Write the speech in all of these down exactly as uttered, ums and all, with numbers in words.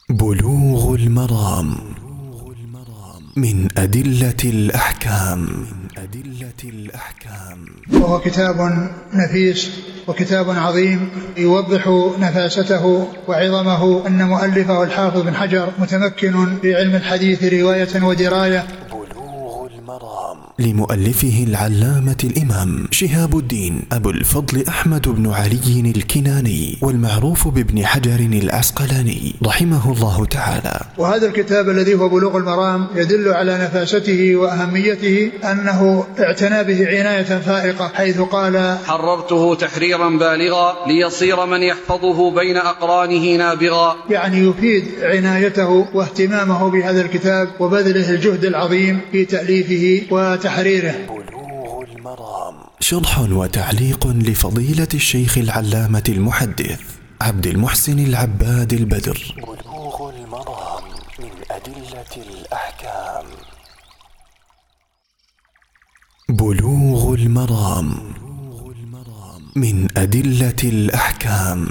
بلوغ المرام من أدلة الأحكام. وهو كتاب نفيس وكتاب عظيم يوضح نفاسته وعظمه. أن مؤلفه الحافظ بن حجر متمكن في علم الحديث رواية ودراية. لمؤلفه العلامة الإمام شهاب الدين أبو الفضل أحمد بن علي الكناني، والمعروف بابن حجر العسقلاني رحمه الله تعالى. وهذا الكتاب الذي هو بلوغ المرام يدل على نفاسته وأهميته، أنه اعتنى به عناية فائقة، حيث قال: حررته تحريرا بالغا ليصير من يحفظه بين أقرانه نابغا. يعني يفيد عنايته واهتمامه بهذا الكتاب وبذله الجهد العظيم في تأليفه وتحريره. بلوغ المرام شرح وتعليق لفضيلة الشيخ العلامة المحدث عبد المحسن العباد البدر. بلوغ المرام من أدلة الأحكام. بلوغ المرام من أدلة الأحكام.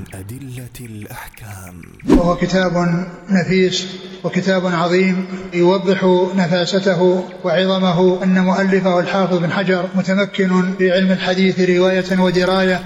وهو كتاب نفيس وكتاب عظيم يوضح نفاسته وعظمه. أن مؤلفه الحافظ بن حجر متمكن في علم الحديث رواية ودراية.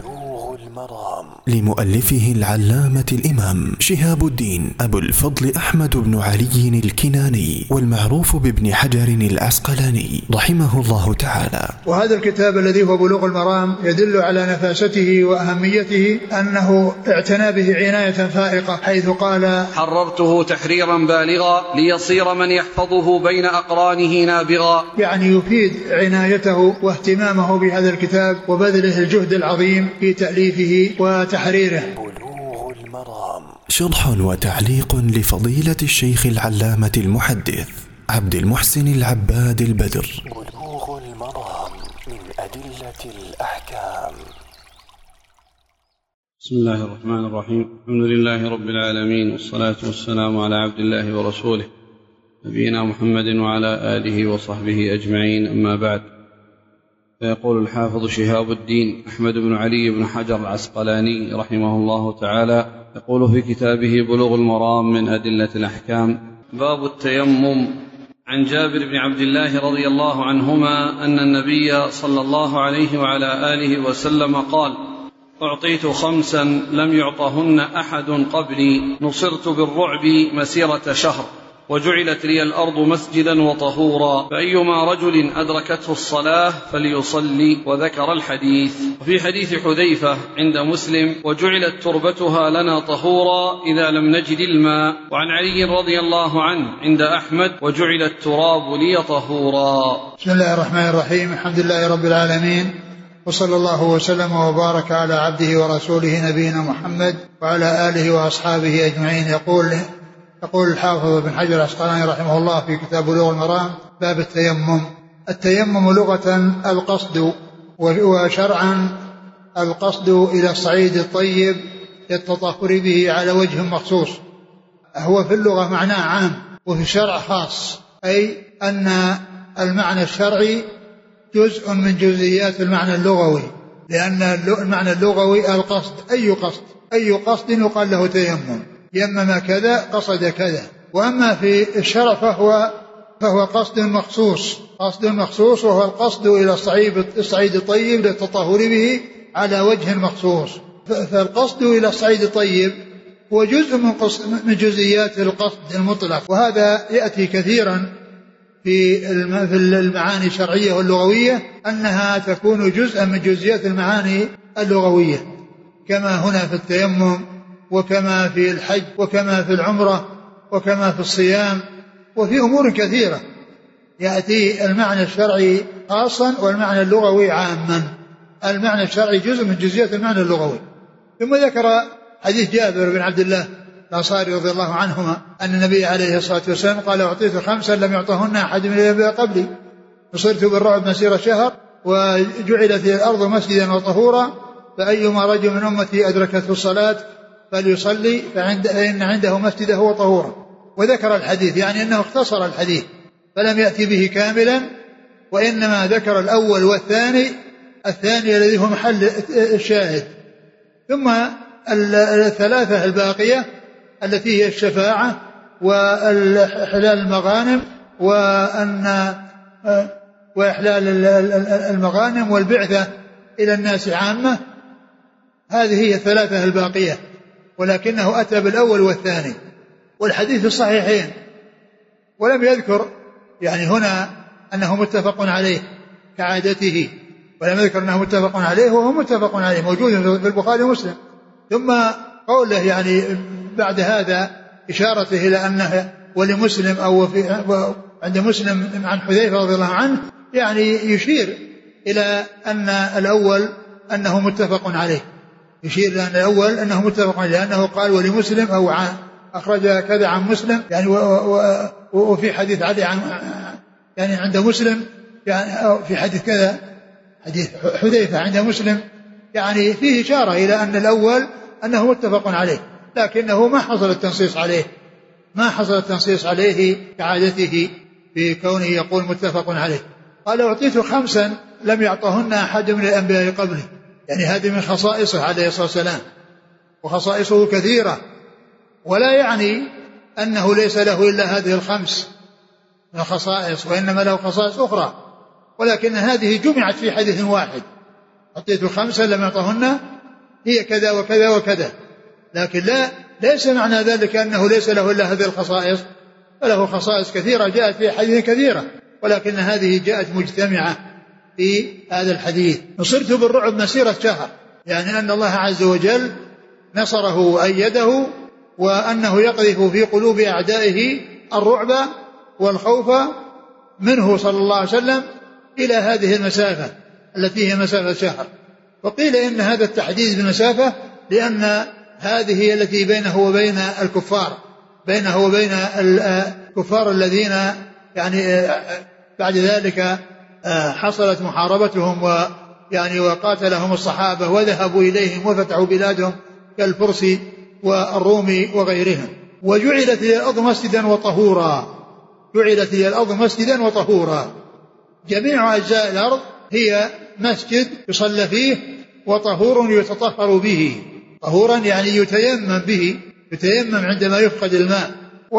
لمؤلفه العلامة الإمام شهاب الدين أبو الفضل أحمد بن علي الكناني، والمعروف بابن حجر العسقلاني رحمه الله تعالى. وهذا الكتاب الذي هو بلوغ المرام يدل على نفاسته وأهميته، أنه اعتنى به عناية فائقة، حيث قال: حررته تحريرا بالغا ليصير من يحفظه بين أقرانه نابغا. يعني يفيد عنايته واهتمامه بهذا الكتاب وبذله الجهد العظيم في تأليفه وتحريره. بلوغ المرام شرح وتعليق لفضيلة الشيخ العلامة المحدث عبد المحسن العباد البدر. بلوغ المرام من أدلة الأحكام. بسم الله الرحمن الرحيم. الحمد لله رب العالمين، والصلاة والسلام على عبد الله ورسوله نبينا محمد وعلى آله وصحبه أجمعين، أما بعد. فيقول الحافظ شهاب الدين أحمد بن علي بن حجر العسقلاني رحمه الله تعالى، يقول في كتابه بلوغ المرام من أدلة الأحكام: باب التيمم. عن جابر بن عبد الله رضي الله عنهما أن النبي صلى الله عليه وعلى آله وسلم قال: أعطيت خمسا لم يعطهن أحد قبلي، نصرت بالرعب مسيرة شهر، وجعلت لي الأرض مسجدا وطهورا، فأيما رجل أدركته الصلاة فليصلي. وذكر الحديث. وفي حديث حذيفة عند مسلم: وجعلت تربتها لنا طهورا إذا لم نجد الماء. وعن علي رضي الله عنه عند أحمد: وجعل التراب لي طهورا. بسم الله الرحمن الرحيم. الحمد لله رب العالمين، وصلى الله وسلم وبارك على عبده ورسوله نبينا محمد وعلى آله وأصحابه أجمعين. يقول يقول الحافظ بن حجر العسقلاني رحمه الله في كتاب بلوغ المرام: باب التيمم. التيمم لغة القصد، وشرعا القصد إلى الصعيد الطيب للتطهر به على وجه مخصوص. هو في اللغة معناه عام، وفي الشرع خاص، أي أن المعنى الشرعي جزء من جزئيات المعنى اللغوي، لأن المعنى اللغوي القصد، أي قصد أي قصد يقال له تيمم، يمم كذا قصد كذا. وأما في الشرع فهو فهو قصد مخصوص قصد مخصوص وهو القصد إلى الصعيد الطيب للتطهر به على وجه مخصوص. فالقصد إلى الصعيد الطيب هو جزء من, من جزئيات القصد المطلق، وهذا يأتي كثيرا في المعاني الشرعية واللغوية، أنها تكون جزءا من جزئيات المعاني اللغوية، كما هنا في التيمم، وكما في الحج، وكما في العمرة، وكما في الصيام، وفي أمور كثيرة يأتي المعنى الشرعي خاصا والمعنى اللغوي عاما. المعنى الشرعي جزء من جزئيات المعنى اللغوي. ثم ذكر حديث جابر بن عبد الله الأنصاري رضي الله عنهما أن النبي عليه الصلاة والسلام قال: أعطيت خمسا لم يعطهن أحد من الأنبياء قبلي، نصرت بالرعب مسيرة شهر، وجعلت الأرض مسجدا وطهورا، فأيما رجل من أمتي أدركته الصلاة فليصلي فإن عنده مسجده وطهورا. وذكر الحديث، يعني أنه اختصر الحديث فلم يأتي به كاملا، وإنما ذكر الأول والثاني، الثاني الذي هو محل الشاهد. ثم الثلاثة الباقية التي هي الشفاعة وإحلال المغانم وأن وإحلال المغانم والبعثة إلى الناس عامة. هذه هي الثلاثة الباقية، ولكنه أتى بالأول والثاني والحديث الصحيحين، ولم يذكر يعني هنا أنه متفق عليه كعادته، ولم يذكر أنه متفق عليه وهو متفق عليه موجود في البخاري ومسلم. ثم قوله يعني بعد هذا إشارته إلى أنه ولمسلم أو في عند مسلم عن حذيفة رضي الله عنه، يعني يشير إلى أن الأول أنه متفق عليه، يشير إلى أن الأول أنه متفق عليه، لأنه قال ولمسلم أو عن أخرج كذا عن مسلم يعني و و وفي حديث علي عن يعني عند مسلم يعني في حديث كذا حديث حذيفة عند مسلم، يعني فيه إشارة إلى أن الأول أنه متفق عليه، لكنه ما حصل التنصيص عليه ما حصل التنصيص عليه كعادته في كونه يقول متفق عليه. قال أعطيت خمسا لم يعطهن أحد من الأنبياء قبلي، يعني هذه من خصائصه عليه الصلاة والسلام، وخصائصه كثيرة، ولا يعني أنه ليس له إلا هذه الخمس من الخصائص، وإنما له خصائص أخرى، ولكن هذه جمعت في حديث واحد. أعطيت خمسا لم يعطهن هي كذا وكذا وكذا، لكن لا ليس معنى ذلك أنه ليس له إلا هذه الخصائص، فله خصائص كثيرة جاءت في حديث كثيرة، ولكن هذه جاءت مجتمعة في هذا الحديث. نصرت بالرعب مسيرة شهر، يعني أن الله عز وجل نصره وأيده، وأنه يقذف في قلوب أعدائه الرعب والخوف منه صلى الله عليه وسلم إلى هذه المسافة التي هي مسافة شهر. وقيل إن هذا التحديد بالمسافة لأن هذه هي التي بينه وبين الكفار، بينه وبين الكفار الذين يعني بعد ذلك حصلت محاربتهم ويعني وقاتلهم الصحابة وذهبوا إليهم وفتحوا بلادهم كالفرس والروم وغيرهم. وجعلت لي الأرض مسجدا وطهورا، جعلت لي الأرض مسجدا وطهورا، جميع أجزاء الأرض هي مسجد يصلى فيه وطهور يتطهر به. طهورا يعني يتيمم به، يتيمم عندما يفقد الماء،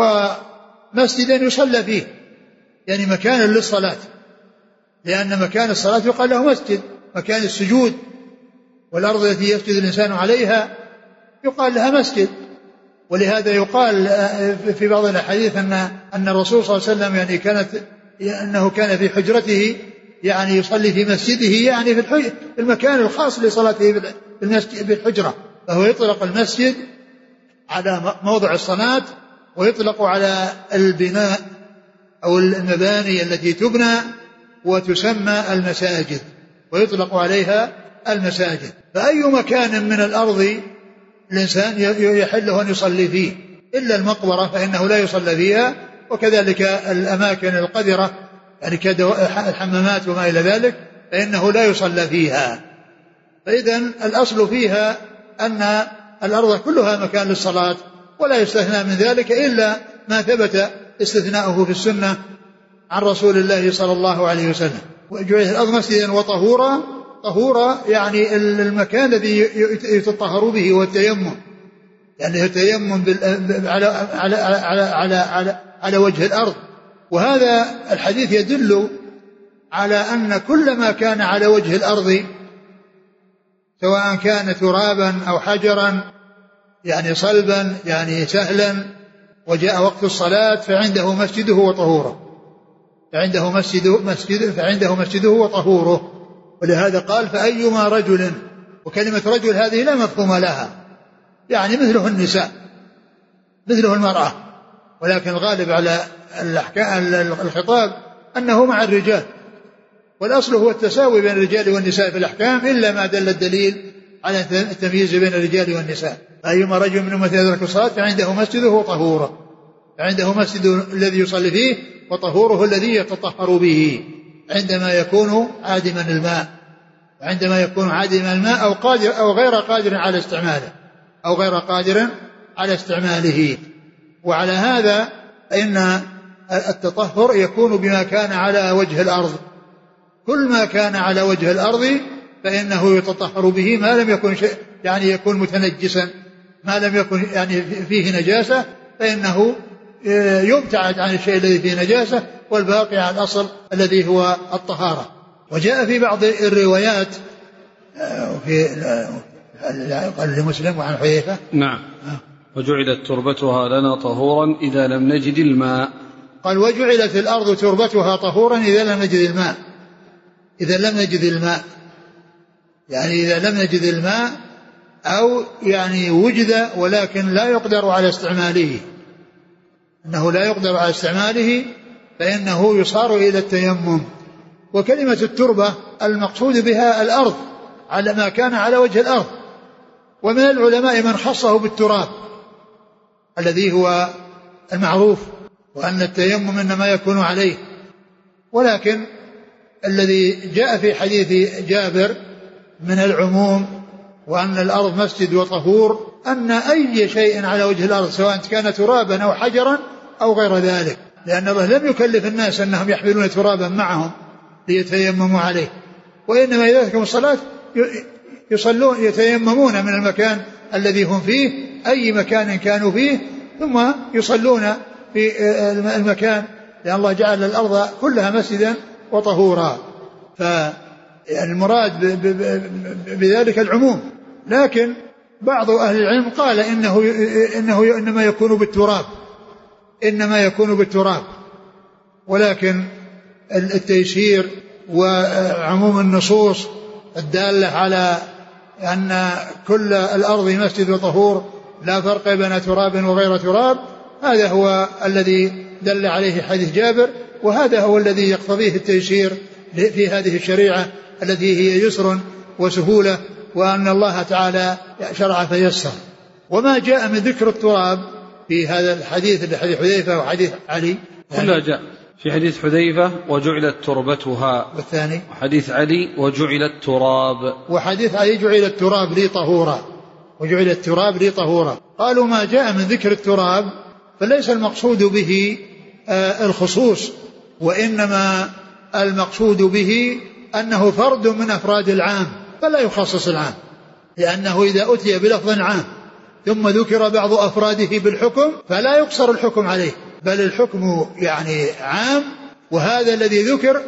ومسجدا يصلى فيه يعني مكانا للصلاة، لأن مكان الصلاة يقال له مسجد، مكان السجود، والأرض التي يسجد الإنسان عليها يقال لها مسجد. ولهذا يقال في بعض الأحاديث أن أن الرسول صلى الله عليه وسلم يعني كانت أنه كان في حجرته يعني يصلي في مسجده، يعني في المكان الخاص لصلاته في الحجرة، فهو يطلق المسجد على موضع الصلاة، ويطلق على البناء أو المباني التي تبنى وتسمى المساجد، ويطلق عليها المساجد. فأي مكان من الأرض الإنسان يحله أن يصلي فيه إلا المقبرة فإنه لا يصلى فيها، وكذلك الأماكن القذرة يعني كالحمامات وما إلى ذلك فإنه لا يصلى فيها. فإذن الأصل فيها أن الأرض كلها مكان للصلاة، ولا يستثنى من ذلك إلا ما ثبت استثناؤه في السنة عن رسول الله صلى الله عليه وسلم. وجعلت الأرض مسجدا وطهورا، طهورا يعني المكان الذي يتطهر به والتيمم، يعني التيمم على على على على على على وجه الأرض. وهذا الحديث يدل على أن كل ما كان على وجه الأرض سواء كان ترابا أو حجرا يعني صلبا يعني سهلا وجاء وقت الصلاة فعنده مسجده وطهوره، فعنده مسجده مسجد فعنده مسجده وطهوره. ولهذا قال فأيما رجل، وكلمة رجل هذه لا مفهوم لها، يعني مثله النساء مثله المرأة، ولكن الغالب على الخطاب أنه مع الرجال، والأصل هو التساوي بين الرجال والنساء في الأحكام إلا ما دل الدليل على التمييز بين الرجال والنساء. أيما رجل منهم يدرك الصلاة فعنده مسجده وطهوره، فعنده مسجد الذي يصلي فيه وطهوره الذي يتطهر به عندما يكون عادما الماء، وعندما يكون عادما الماء أو قادر أو غير قادر على استعماله أو غير قادر على استعماله. وعلى هذا إن التطهر يكون بما كان على وجه الأرض، كل ما كان على وجه الأرض فإنه يتطهر به ما لم يكن شيء يعني يكون متنجسا ما لم يكن يعني فيه نجاسة فإنه يبتعد عن الشيء الذي فيه نجاسة، والباقي على الأصل الذي هو الطهارة. وجاء في بعض الروايات في قال لمسلم وعن حذيفة نعم وجعلت تربتها لنا طهورا إذا لم نجد الماء. قال وجعلت الأرض تربتها طهورا إذا لم نجد الماء. إذا لم نجد الماء يعني إذا لم نجد الماء أو يعني وجد ولكن لا يقدر على استعماله، أنه لا يقدر على استعماله فإنه يصار إلى التيمم. وكلمة التربة المقصود بها الأرض على ما كان على وجه الأرض. ومن العلماء من خصه بالتراب الذي هو المعروف، وأن التيمم إنما يكون عليه. ولكن الذي جاء في حديث جابر من العموم وأن الأرض مسجد وطهور أن أي شيء على وجه الأرض سواء كان ترابا أو حجرا أو غير ذلك، لأن الله لم يكلف الناس أنهم يحملون ترابا معهم ليتيمموا عليه، وإنما إذا ذكروا الصلاة يصلون يتيممون من المكان الذي هم فيه أي مكان كانوا فيه ثم يصلون في المكان، لأن الله جعل الأرض كلها مسجدا وطهورا. فالمراد بذلك العموم. لكن بعض أهل العلم قال إنه, إنه إنما يكون بالتراب إنما يكون بالتراب ولكن التيسير وعموم النصوص الدالة على أن كل الأرض مسجد وطهور لا فرق بين تراب وغير تراب، هذا هو الذي دل عليه حديث جابر، وهذا هو الذي يقتضيه التيسير في هذه الشريعة التي هي يسر وسهولة، وأن الله تعالى شرع فيسر. وما جاء من ذكر التراب في هذا الحديث حديث حذيفة وحديث علي كلها جاء في حديث حذيفة وجعلت تربتها، والثاني وحديث علي وجعلت تراب، وحديث علي جعل التراب لي طهورا وجعل التراب لي طهورا. قالوا ما جاء من ذكر التراب فليس المقصود به آه الخصوص، وإنما المقصود به أنه فرد من أفراد العام فلا يخصص العام، لأنه إذا أتي بلفظ عام ثم ذكر بعض أفراده بالحكم فلا يقصر الحكم عليه، بل الحكم يعني عام، وهذا الذي ذكر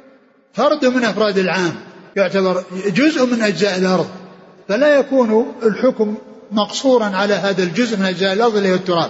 فرد من أفراد العام يعتبر جزء من أجزاء الأرض، فلا يكون الحكم مقصورا على هذا الجزء من أجزاء الأرض اللي هو التراب.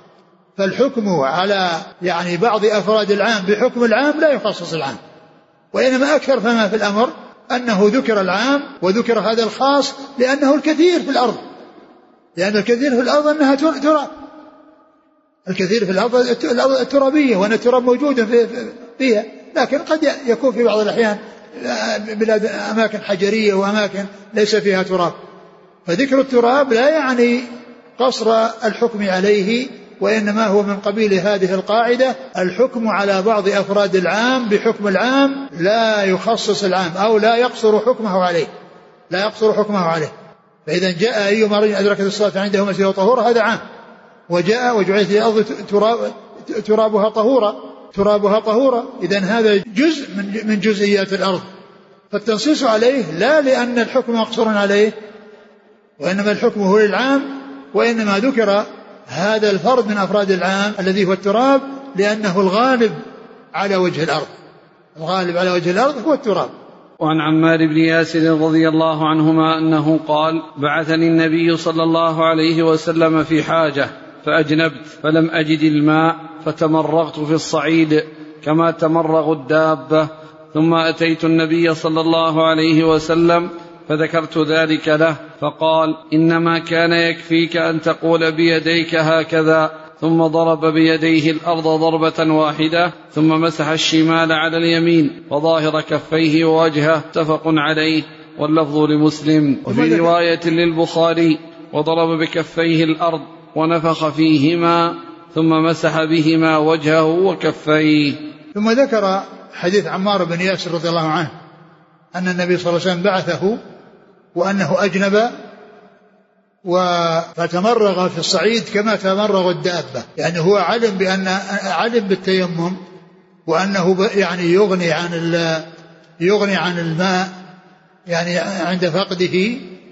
فالحكم على يعني بعض أفراد العام بحكم العام لا يخصص العام، وإنما أكثر فما في الأمر أنه ذكر العام وذكر هذا الخاص لأنه الكثير في الأرض، لأن الكثير في الأرض أنها تراب، الكثير في الأرض الترابية، وأن التراب موجود فيها، لكن قد يكون في بعض الأحيان بلاد أماكن حجرية وأماكن ليس فيها تراب. فذكر التراب لا يعني قصر الحكم عليه، وإنما هو من قبيل هذه القاعدة: الحكم على بعض أفراد العام بحكم العام لا يخصص العام أو لا يقصر حكمه عليه لا يقصر حكمه عليه. فإذا جاء أيما رجل أدركت الصلاة عنده مسجد وطهور هذا عام، وجاء وجعلت الأرض تراب ترابها طهورا ترابها طهورا إذن هذا جزء من جزئيات الأرض، فالتنصيص عليه لا لأن الحكم مقصور عليه، وإنما الحكم هو للعام، وإنما ذكر هذا الفرد من أفراد العام الذي هو التراب لأنه الغالب على وجه الأرض الغالب على وجه الأرض هو التراب. وعن عمار بن ياسر رضي الله عنهما أنه قال: بعثني النبي صلى الله عليه وسلم في حاجة فأجنبت فلم أجد الماء فتمرغت في الصعيد كما تمرغ الدابة، ثم أتيت النبي صلى الله عليه وسلم فذكرت ذلك له فقال: إنما كان يكفيك أن تقول بيديك هكذا، ثم ضرب بيديه الأرض ضربة واحدة ثم مسح الشمال على اليمين وظاهر كفيه ووجهه، متفق عليه، واللفظ لمسلم. وفي رواية للبخاري: وضرب بكفيه الأرض ونفخ فيهما ثم مسح بهما وجهه وكفيه. ثم ذكر حديث عمار بن ياسر رضي الله عنه أن النبي صلى الله عليه وسلم بعثه وأنه أجنب فتمرغ في الصعيد كما تمرغ الدابة، يعني هو علم بأن علم بالتيمم وأنه يعني يغني عن يغني عن الماء يعني عند فقده،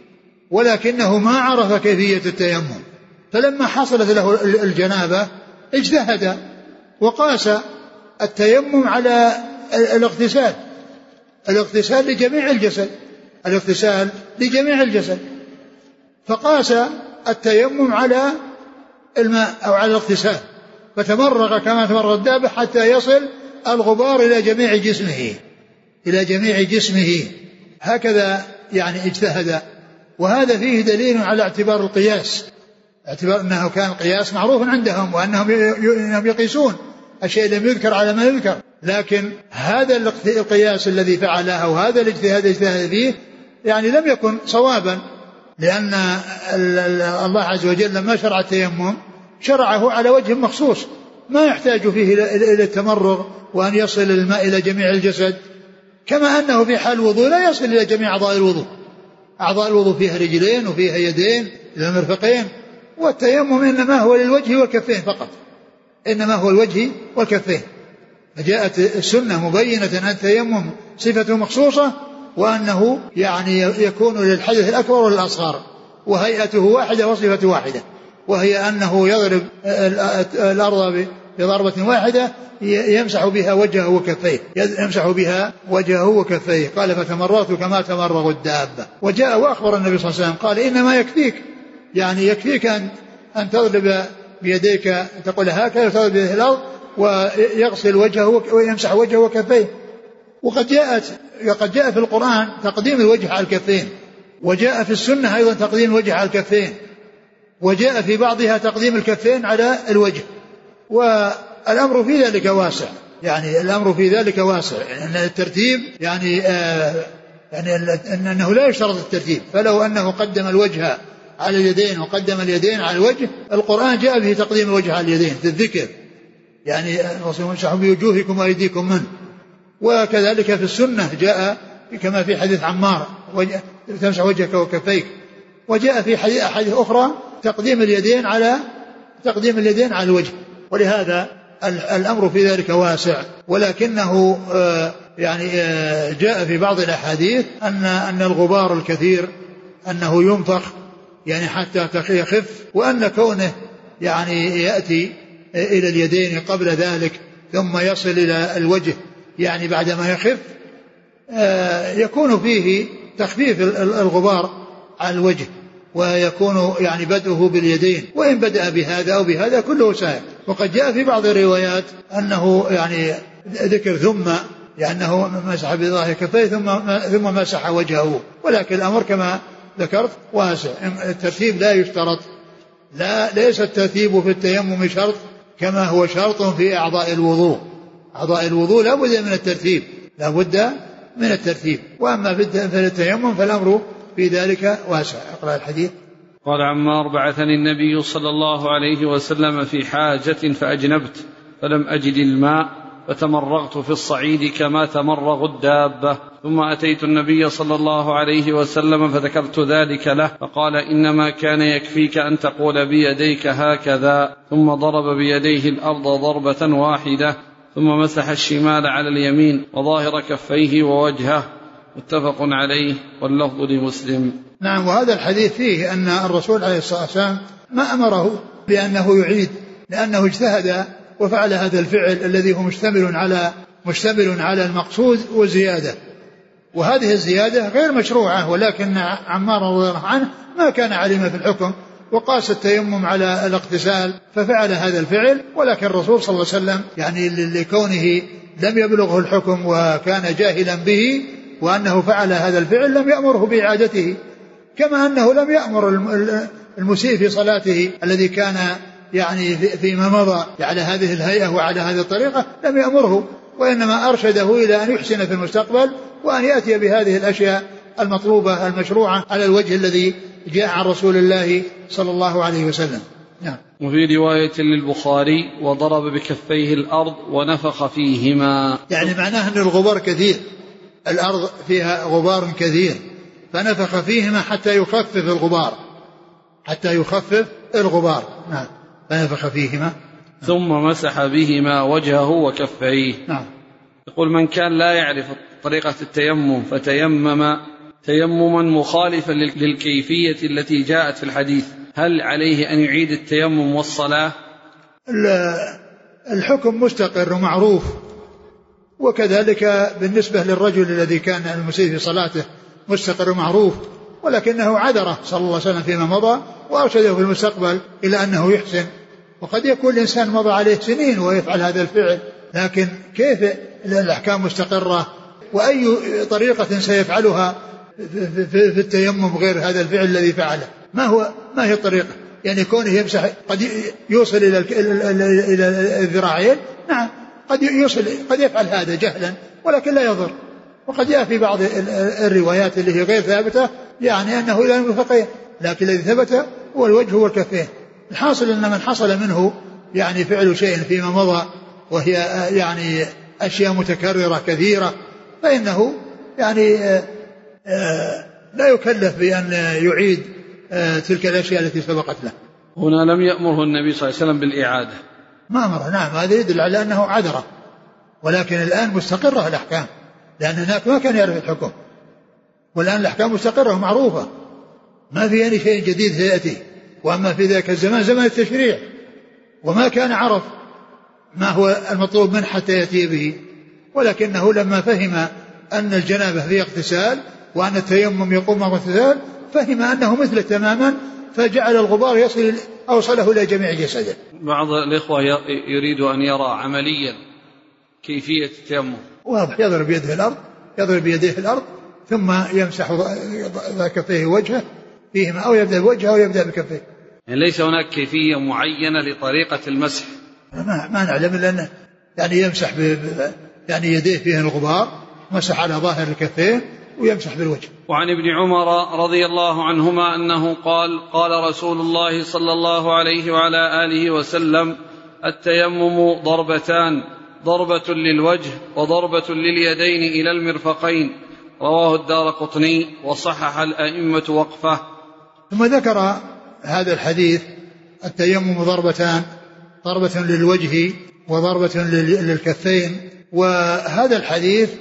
ولكنه ما عرف كيفية التيمم، فلما حصلت له الجنابة اجتهد وقاس التيمم على الاغتسال الاغتسال لجميع الجسد الاغتسال لجميع الجسد فقاس التيمم على الماء أو على الاغتسال، فتمرغ كما تمرغ الدابة حتى يصل الغبار إلى جميع جسمه إلى جميع جسمه هكذا يعني اجتهد. وهذا فيه دليل على اعتبار القياس، اعتبار أنه كان القياس معروف عندهم وأنهم يقيسون الشيء لم يذكر على ما يذكر، لكن هذا القياس الذي فعله وهذا الاجتهاد اجتهاد فيه يعني لم يكن صوابا، لأن الله عز وجل لما شرع التيمم شرعه على وجه مخصوص ما يحتاج فيه إلى التمرغ وأن يصل الماء إلى جميع الجسد، كما أنه في حال الوضوء لا يصل إلى جميع أعضاء الوضوء. أعضاء الوضوء فيها رجلين وفيها يدين إلى المرفقين، والتيمم إنما هو للوجه والكفين فقط، إنما هو الوجه والكفين. فجاءت السنة مبينة أن التيمم صفة مخصوصة وأنه يعني يكون للحدث الأكبر والأصغر، وهيئته واحدة وصفة واحدة، وهي أنه يضرب الأرض بضربة واحدة يمسح بها وجهه وكفيه يمسح بها وجهه وكفيه قال فتمرغت كما تمرغ الدابة. وجاء وأخبر النبي صلى الله عليه وسلم قال إنما يكفيك يعني يكفيك أن, أن تضرب بيديك تقول هكذا وتضرب بيده الأرض ويغسل وجهه ويمسح وجهه وكفيه. وقد جاءت قد جاء في القرآن تقديم الوجه على الكفين، وجاء في السنة أيضا تقديم الوجه على الكفين، وجاء في بعضها تقديم الكفين على الوجه، والأمر في ذلك واسع، يعني الأمر في ذلك واسع أن الترتيب يعني آه يعني أنه لا يشترط الترتيب، فلو أنه قدم الوجه على اليدين وقدم اليدين على الوجه القرآن جاء به تقديم الوجه على اليدين في الذكر، يعني امسحوا بوجوهكم وأيديكم منه. وكذلك في السنة جاء كما في حديث عمار تمسح وجهك وكفيك، وجاء في حديث أخرى تقديم اليدين على تقديم اليدين على الوجه. ولهذا الأمر في ذلك واسع، ولكنه يعني جاء في بعض الأحاديث أن أن الغبار الكثير أنه ينفخ يعني حتى يخف، وأن كونه يعني يأتي إلى اليدين قبل ذلك ثم يصل إلى الوجه يعني بعدما يخف يكون فيه تخفيف الغبار على الوجه، ويكون يعني بدءه باليدين، وإن بدأ بهذا أو بهذا كله سائغ. وقد جاء في بعض الروايات أنه يعني ذكر ثم لأنه مسح بظاهر كفيه ثم ثم مسح وجهه، ولكن الأمر كما ذكرت واسع، الترتيب لا يشترط، لا ليس الترتيب في التيمم شرط كما هو شرط في أعضاء الوضوء. أعضاء الوضوء لا بد من الترتيب لا بد من الترتيب، وأما في التيمم فالأمر في ذلك واسع. اقرأ الحديث. قال عمار بعثني النبي صلى الله عليه وسلم في حاجة فأجنبت فلم أجد الماء فتمرغت في الصعيد كما تمرغ الدابة، ثم أتيت النبي صلى الله عليه وسلم فذكرت ذلك له فقال إنما كان يكفيك أن تقول بيديك هكذا، ثم ضرب بيديه الأرض ضربة واحدة ثم مسح الشمال على اليمين وظاهر كفيه ووجهه، متفق عليه واللفظ لمسلم. نعم. وهذا الحديث فيه أن الرسول عليه الصلاة والسلام ما أمره بأنه يعيد، لأنه اجتهد وفعل هذا الفعل الذي هو مشتمل على مشتمل على المقصود وزيادة، وهذه الزيادة غير مشروعة، ولكن عمار رضي الله عنه ما كان عليما في الحكم وقاس التيمم على الاغتسال ففعل هذا الفعل، ولكن الرسول صلى الله عليه وسلم يعني لكونه لم يبلغه الحكم وكان جاهلا به وأنه فعل هذا الفعل لم يأمره بإعادته، كما أنه لم يأمر المسيء في صلاته الذي كان يعني فيما مضى على هذه الهيئة وعلى هذه الطريقة لم يأمره، وإنما أرشده إلى أن يحسن في المستقبل وأن يأتي بهذه الأشياء المطلوبة المشروعة على الوجه الذي جاء عن رسول الله صلى الله عليه وسلم. نعم. وفي رواية للبخاري وضرب بكفيه الأرض ونفخ فيهما، يعني معناه أن الغبار كثير، الأرض فيها غبار كثير فنفخ فيهما حتى يخفف الغبار حتى يخفف الغبار نعم. فنفخ فيهما نعم. ثم مسح بهما وجهه وكفيه. نعم. يقول من كان لا يعرف طريقة التيمم فتيمم تيمما مخالفا للكيفية التي جاءت في الحديث، هل عليه أن يعيد التيمم والصلاة؟ الحكم مستقر ومعروف، وكذلك بالنسبة للرجل الذي كان المسيء في صلاته مستقر ومعروف، ولكنه عذره صلى الله عليه وسلم فيما مضى وأرشده في المستقبل إلى أنه يحسن. وقد يكون الإنسان مضى عليه سنين ويفعل هذا الفعل، لكن كيف الأحكام مستقرة، وأي طريقة سيفعلها في التيمم غير هذا الفعل الذي فعله؟ ما هو ما هي الطريقة؟ يعني كونه يمسح قد يوصل إلى إلى الذراعين، نعم قد يوصل، قد يفعل هذا جهلا ولكن لا يضر. وقد جاء في بعض الروايات اللي هي غير ثابتة يعني أنه إلى المرفقين، لكن الذي ثبت هو الوجه والكفين. الحاصل أن من حصل منه يعني فعل شيء فيما مضى وهي يعني أشياء متكررة كثيرة، فإنه يعني لا يكلف بأن يعيد تلك الأشياء التي سبقت له. هنا لم يأمره النبي صلى الله عليه وسلم بالإعادة، ما أمره، نعم هذا يدل على أنه عذره، ولكن الآن مستقرة الأحكام، لأن هناك ما كان يعرف الحكم، والآن الأحكام مستقرة ومعروفة، ما في أي شيء جديد سيأتي. وأما في ذاك الزمان زمان التشريع وما كان عرف ما هو المطلوب منه حتى يأتي به، ولكنه لما فهم أن الجنابة فيها اغتسال وأن التيمم يقوم مع اغتسال فهم أنه مثل تماما، فجعل الغبار يصل أوصله إلى جميع جسده. بعض الإخوة يريد أن يرى عمليا كيفية التيمم. واضح، يضرب بيده الأرض، يضرب بيديه الأرض ثم يمسح كفيه وجهه فيهما، أو يبدأ بوجهه أو يبدأ بكفيه. يعني ليس هناك كيفية معينة لطريقة المسح؟ ما, ما نعلم إلا أنه يعني يمسح ب... يعني يديه فيه الغبار، مسح على ظاهر الكفين ويمسح بالوجه. وعن ابن عمر رضي الله عنهما أنه قال قال رسول الله صلى الله عليه وعلى آله وسلم: التيمم ضربتان، ضربة للوجه وضربة لليدين إلى المرفقين. رواه الدارقطني وصحح الأئمة وقفه. ثم ذكر هذا الحديث: التيمم ضربتان، ضربة للوجه وضربة للكفين. وهذا الحديث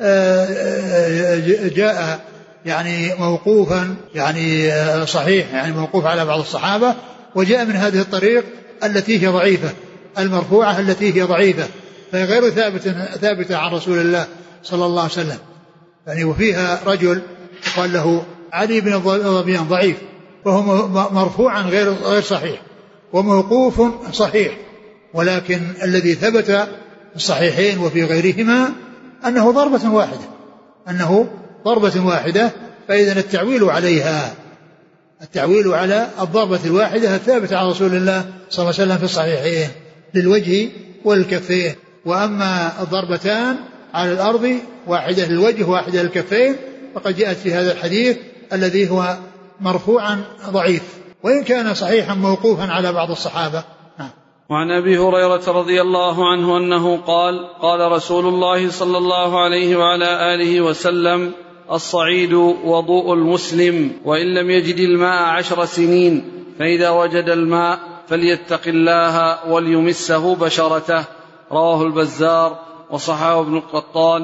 جاء يعني موقوفا، يعني صحيح، يعني موقوف على بعض الصحابة، وجاء من هذه الطريق التي هي ضعيفة، المرفوعة التي هي ضعيفة، فهي غير ثابتة ثابتة عن رسول الله صلى الله عليه وسلم. يعني وفيها رجل قال له علي بن الظبيان ضعيف، وهو مرفوعا غير غير صحيح، وموقوف صحيح، ولكن الذي ثبت في الصحيحين وفي غيرهما أنه ضربة واحدة، أنه ضربة واحدة. فإذا التعويل عليها، التعويل على الضربة الواحدة الثابتة عن رسول الله صلى الله عليه وسلم في الصحيحين للوجه والكفين. وأما الضربتان على الأرض، واحدة للوجه واحدة للكفين، فقد جاءت في هذا الحديث الذي هو مرفوعا ضعيف، وإن كان صحيحا موقوفا على بعض الصحابة. وعن أبي هريرة رضي الله عنه أنه قال قال رسول الله صلى الله عليه وعلى آله وسلم: الصعيد وضوء المسلم، وإن لم يجد الماء عشر سنين، فإذا وجد الماء فليتق الله وليمسه بشرته. رواه البزار وصححه ابن القطان،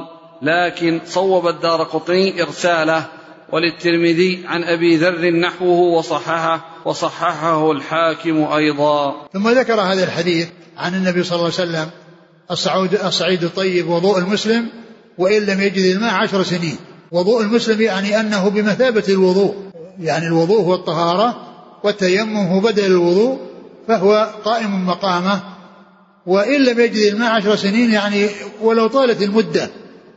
لكن صوب الدارقطني إرساله، وللترمذي عن أبي ذر نحوه وصححه وصححه الحاكم أيضا. ثم ذكر هذا الحديث عن النبي صلى الله عليه وسلم: الصعود الصعيد الطيب وضوء المسلم، وإن لم يجد الماء عشر سنين. وضوء المسلم يعني أنه بمثابة الوضوء، يعني الوضوء هو الطهارة والتيمم هو بدل الوضوء، فهو قائم مقامه. وإن لم يجد الماء عشر سنين يعني ولو طالت المدة.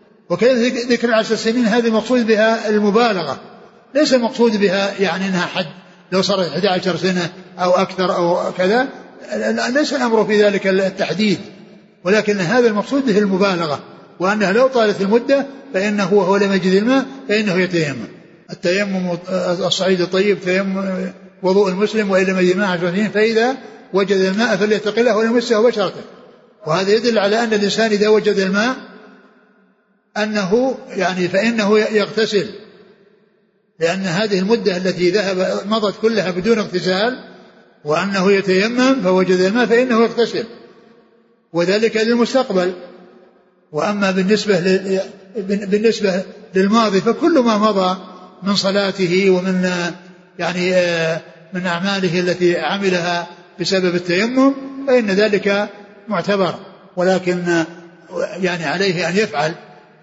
وكذلك ذكر العشر سنين هذه مقصود بها المبالغة، ليس المقصود بها يعني أنها حد لو صارت إحدى عشرة سنة أو أكثر أو كذا، ليس الأمر في ذلك التحديد، ولكن هذا المقصود به المبالغة، وأنها لو طالت المدة فإنه هو لم يجد الماء فإنه يتيمم. التيمم الصعيد الطيب تيمم وضوء المسلم، وإن لم يجد الماء عشر سنين فإذا وجد الماء فليتق الله وليمسه بشرته. وهذا يدل على أن الإنسان إذا وجد الماء أنه يعني فإنه يغتسل، لأن هذه المدة التي ذهب مضت كلها بدون اغتسال، وأنه يتيمم فوجد الماء فإنه يغتسل، وذلك للمستقبل. وأما بالنسبة بالنسبة للماضي فكل ما مضى من صلاته ومن يعني من أعماله التي عملها بسبب التيمم فإن ذلك معتبر، ولكن يعني عليه أن يفعل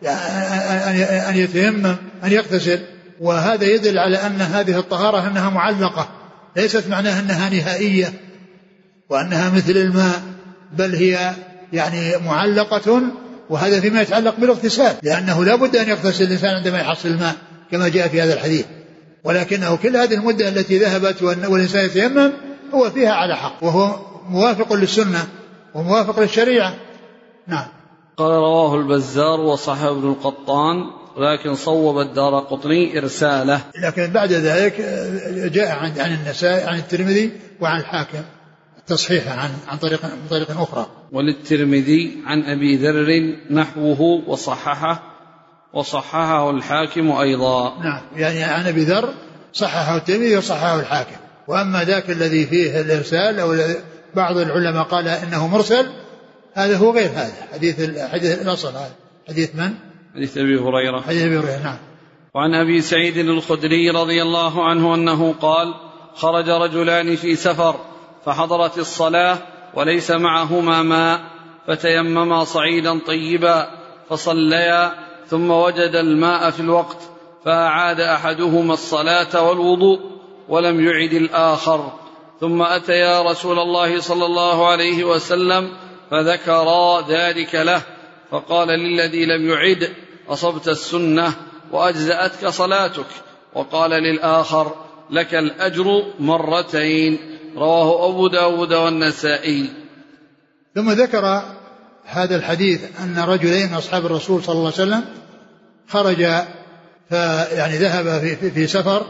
أن يتيمم أن يغتسل. وهذا يدل على أن هذه الطهارة أنها معلقة، ليست معناها أنها نهائية وأنها مثل الماء، بل هي يعني معلقة. وهذا فيما يتعلق بالاغتسال، لأنه لا بد أن يغتسل الإنسان عندما يحصل الماء كما جاء في هذا الحديث، ولكنه كل هذه المدة التي ذهبت والإنسان يتيمم هو فيها على حق، وهو موافق للسنة وموافق للشريعة. نعم. قال رواه البزار وصححه ابن القطان، لكن صوب الدارقطني إرساله. لكن بعد ذلك جاء عن عن النسائي عن الترمذي وعن الحاكم تصحيحا عن عن طريق من طريق أخرى. وللترمذي عن أبي ذر نحوه وصححه وصححه الحاكم أيضا. نعم، يعني عن أبي ذر صححه الترمذي وصححه الحاكم. وأما ذاك الذي فيه الإرسال أو بعض العلماء قال إنه مرسل، هذا هو غير هذا حديث الحديث الأصل. هذا حديث من؟ حديث أبي هريرة. حديث أبي هريرة. نعم. وعن أبي سعيد الخدري رضي الله عنه أنه قال: خرج رجلان في سفر فحضرت الصلاة وليس معهما ماء فتيمما صعيدا طيبا فصليا ثم وجد الماء في الوقت فأعاد أحدهما الصلاة والوضوء ولم يعد الآخر، ثم أتيا رسول الله صلى الله عليه وسلم فذكرا ذلك له، فقال للذي لم يعد: أصبت السنة وأجزأتك صلاتك. وقال للآخر: لك الأجر مرتين. رواه أبو داود والنسائي. ثم ذكر هذا الحديث أن رجلين أصحاب الرسول صلى الله عليه وسلم خرج يعني ذهب في, في سفر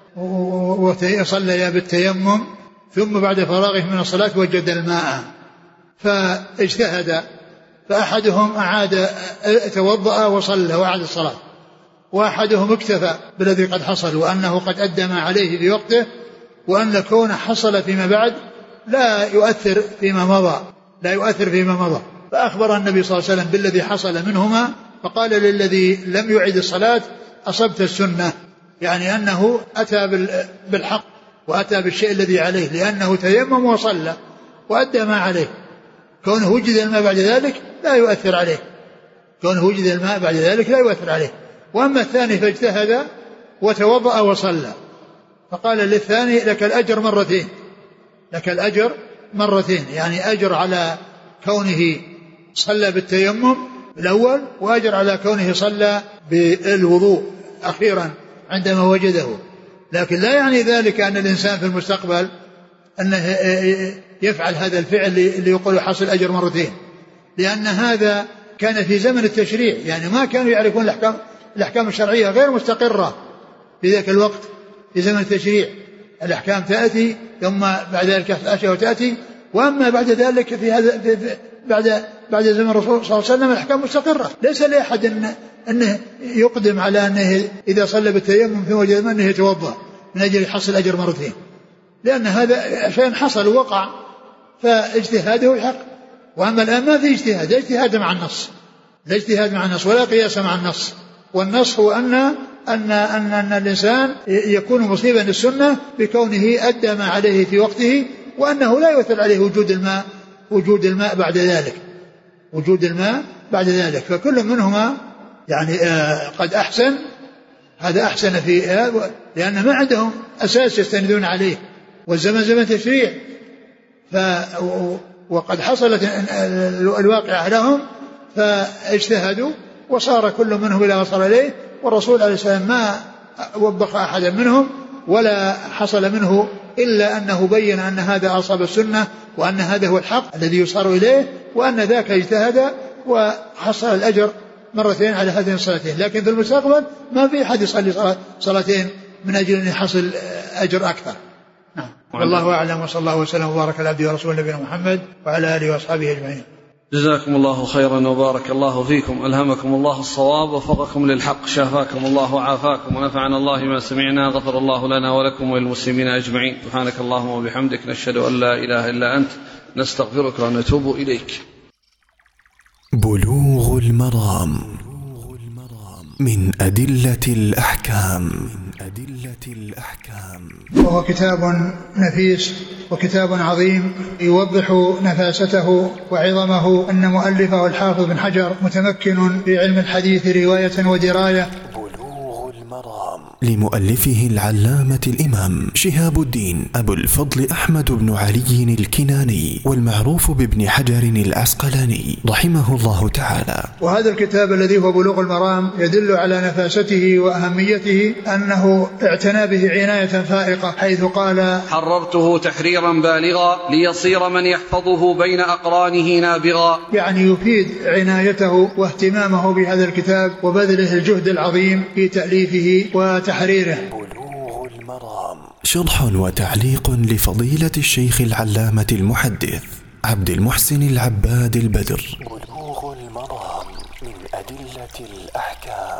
وصليا بالتيمم، ثم بعد فراغه من الصلاة وجد الماء فاجتهد، فأحدهم أعاد توضأ وصلى وأعاد الصلاة، وأحدهم اكتفى بالذي قد حصل وأنه قد أدى ما عليه في وقته، وأن كونه حصل فيما بعد لا يؤثر فيما مضى لا يؤثر فيما مضى فأخبر النبي صلى الله عليه وسلم بالذي حصل منهما، فقال للذي لم يعد الصلاة: أصبت السنة، يعني أنه أتى بالحق وأتى بالشيء الذي عليه، لأنه تيمم وصلى وأدى ما عليه. كونه وجد الماء بعد ذلك لا يؤثر عليه كونه وجد الماء بعد ذلك لا يؤثر عليه. وأما الثاني فاجتهد وتوضأ وصلى، فقال للثاني: لك الأجر مرتين لك الأجر مرتين يعني أجر على كونه صلى بالتيمم الأول، وأجر على كونه صلى بالوضوء أخيرا عندما وجده. لكن لا يعني ذلك أن الإنسان في المستقبل أنه يفعل هذا الفعل اللي يقول حصل أجر مرتين، لأن هذا كان في زمن التشريع، يعني ما كانوا يعرفون الأحكام, الأحكام الشرعية غير مستقرة في ذاك الوقت. في زمن التشريع الأحكام تأتي ثم بعد ذلك أشياء تأتي، وأما بعد ذلك في هذا في بعد بعد زمن الرسول صلى الله عليه وسلم الأحكام مستقرة. ليس لأحد أن أنه يقدم على أنه إذا صلى بالتيمم ثم وجد أنه يتوضأ من أجل يحصل أجر مرتين، لأن هذا شيء حصل ووقع فاجتهاده يحق. وأما الآن ما في اجتهاد، اجتهاد مع النص لا اجتهاد مع النص ولا قياس مع النص. والنص هو أن أن أن, أن الإنسان يكون مصيبا للسنة بكونه أدى ما عليه في وقته، وأنه لا يؤثر عليه وجود الماء وجود الماء بعد ذلك وجود الماء بعد ذلك فكل منهما يعني آه قد أحسن. هذا أحسن في آه لأن ما عندهم أساس يستندون عليه، والزمن زمن تشريع، ف وقد حصلت الواقعة لهم فاجتهدوا وصار كل منهم إلى وصل إليه. والرسول عليه السلام ما وبخ أحدا منهم ولا حصل منه إلا أنه بين أن هذا أصاب السنة وأن هذا هو الحق الذي يصار إليه، وأن ذاك اجتهد وحصل الأجر مرتين على هذين الصلاتين. لكن في المستقبل ما في أحد يصلي صلاتين من أجل أن يحصل أجر أكثر. نعم. والله أعلم، وصلى الله وسلم وبارك على عبده ورسوله نبينا محمد وعلى آله وأصحابه أجمعين. جزاكم الله خيرا وبارك الله فيكم، ألهمكم الله الصواب ووفقكم للحق، شافاكم الله وعافاكم، ونفعنا الله ما سمعنا، غفر الله لنا ولكم وللمسلمين أجمعين. سبحانك اللهم وبحمدك، نشهد أن لا إله إلا أنت، نستغفرك ونتوب إليك. بلوغ المرام من أدلة الأحكام. أدلة الأحكام. وهو كتاب نفيس وكتاب عظيم يوضح نفاسته وعظمه. أن مؤلفه الحافظ بن حجر متمكن في علم الحديث رواية ودراية. بلوغ المرام لمؤلفه العلامة الإمام شهاب الدين أبو الفضل أحمد بن علي الكناني والمعروف بابن حجر العسقلاني رحمه الله تعالى. وهذا الكتاب الذي هو بلوغ المرام يدل على نفاسته وأهميته، أنه اعتنى به عناية فائقة، حيث قال: حررته تحريرا بالغا ليصير من يحفظه بين أقرانه نابغا. يعني يفيد عنايته واهتمامه بهذا الكتاب وبذله الجهد العظيم في تأليفه وتحريره. بلوغ المرام شرح وتعليق لفضيلة الشيخ العلامة المحدث عبد المحسن العباد البدر. بلوغ المرام من أدلة الأحكام.